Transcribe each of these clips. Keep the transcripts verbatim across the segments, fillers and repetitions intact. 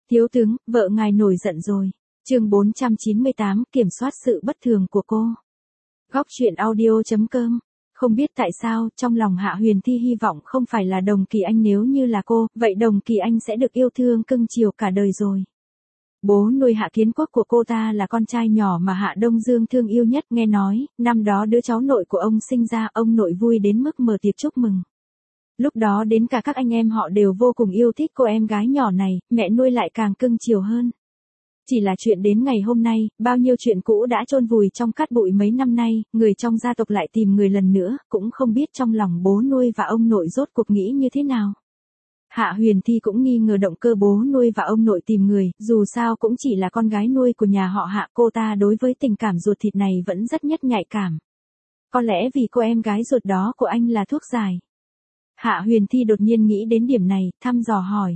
Thiếu tướng, vợ ngài nổi giận rồi. Chương bốn trăm chín mươi tám, kiểm soát sự bất thường của cô. Góc truyện audio chấm com. Không biết tại sao, trong lòng Hạ Huyền Thi hy vọng không phải là Đồng Kỳ Anh, nếu như là cô, vậy Đồng Kỳ Anh sẽ được yêu thương cưng chiều cả đời rồi. Bố nuôi Hạ Kiến Quốc của cô ta là con trai nhỏ mà Hạ Đông Dương thương yêu nhất, nghe nói, năm đó đứa cháu nội của ông sinh ra, ông nội vui đến mức mở tiệc chúc mừng. Lúc đó đến cả các anh em họ đều vô cùng yêu thích cô em gái nhỏ này, mẹ nuôi lại càng cưng chiều hơn. Chỉ là chuyện đến ngày hôm nay, bao nhiêu chuyện cũ đã chôn vùi trong cát bụi mấy năm nay, người trong gia tộc lại tìm người lần nữa, cũng không biết trong lòng bố nuôi và ông nội rốt cuộc nghĩ như thế nào. Hạ Huyền Thi cũng nghi ngờ động cơ bố nuôi và ông nội tìm người, dù sao cũng chỉ là con gái nuôi của nhà họ Hạ, cô ta đối với tình cảm ruột thịt này vẫn rất nhất nhạy cảm. Có lẽ vì cô em gái ruột đó của anh là thuốc giải. Hạ Huyền Thi đột nhiên nghĩ đến điểm này, thăm dò hỏi.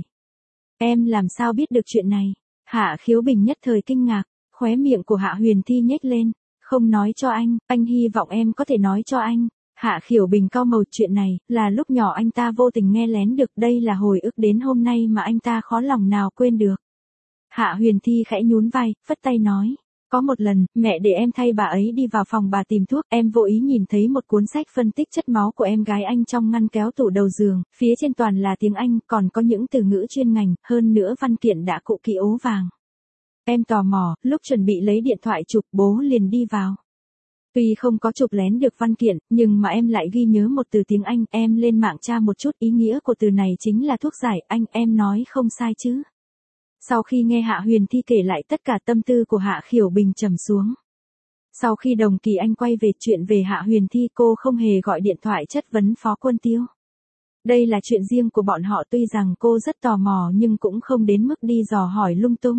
Em làm sao biết được chuyện này? Hạ Khiếu Bình nhất thời kinh ngạc, khóe miệng của Hạ Huyền Thi nhếch lên. Không nói cho anh, anh hy vọng em có thể nói cho anh. Hạ Khiếu Bình cau mày, chuyện này, là lúc nhỏ anh ta vô tình nghe lén được, đây là hồi ức đến hôm nay mà anh ta khó lòng nào quên được. Hạ Huyền Thi khẽ nhún vai, phất tay nói. Có một lần, mẹ để em thay bà ấy đi vào phòng bà tìm thuốc, em vô ý nhìn thấy một cuốn sách phân tích chất máu của em gái anh trong ngăn kéo tủ đầu giường, phía trên toàn là tiếng Anh, còn có những từ ngữ chuyên ngành, hơn nữa văn kiện đã cụ kỹ ố vàng. Em tò mò, lúc chuẩn bị lấy điện thoại chụp, bố liền đi vào. Tuy không có chụp lén được văn kiện, nhưng mà em lại ghi nhớ một từ tiếng Anh, em lên mạng tra một chút, ý nghĩa của từ này chính là thuốc giải, anh, em nói không sai chứ. Sau khi nghe Hạ Huyền Thi kể lại tất cả, tâm tư của Hạ Khiểu Bình trầm xuống. Sau khi Đồng Kỳ Anh quay về chuyện về Hạ Huyền Thi, cô không hề gọi điện thoại chất vấn Phó Quân Tiêu. Đây là chuyện riêng của bọn họ, tuy rằng cô rất tò mò nhưng cũng không đến mức đi dò hỏi lung tung.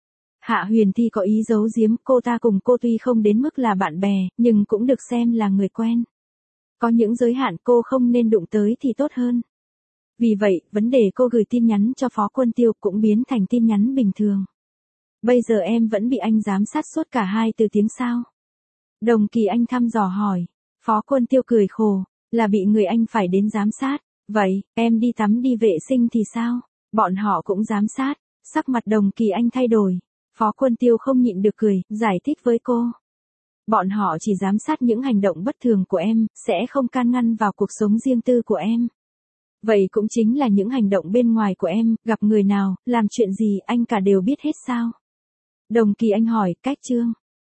Hạ Huyền Thi có ý giấu giếm, cô ta cùng cô tuy không đến mức là bạn bè, nhưng cũng được xem là người quen. Có những giới hạn cô không nên đụng tới thì tốt hơn. Vì vậy, vấn đề cô gửi tin nhắn cho Phó Quân Tiêu cũng biến thành tin nhắn bình thường. Bây giờ em vẫn bị anh giám sát suốt cả hai từ tiếng sao? Đồng Kỳ Anh thăm dò hỏi. Phó Quân Tiêu cười khổ, là bị người anh phải đến giám sát. Vậy, em đi tắm đi vệ sinh thì sao? Bọn họ cũng giám sát. Sắc mặt Đồng Kỳ Anh thay đổi. Phó Quân Tiêu không nhịn được cười, giải thích với cô. Bọn họ chỉ giám sát những hành động bất thường của em, sẽ không can ngăn vào cuộc sống riêng tư của em. Vậy cũng chính là những hành động bên ngoài của em, gặp người nào, làm chuyện gì, anh cả đều biết hết sao? Đồng Kỳ Anh hỏi, cách chương.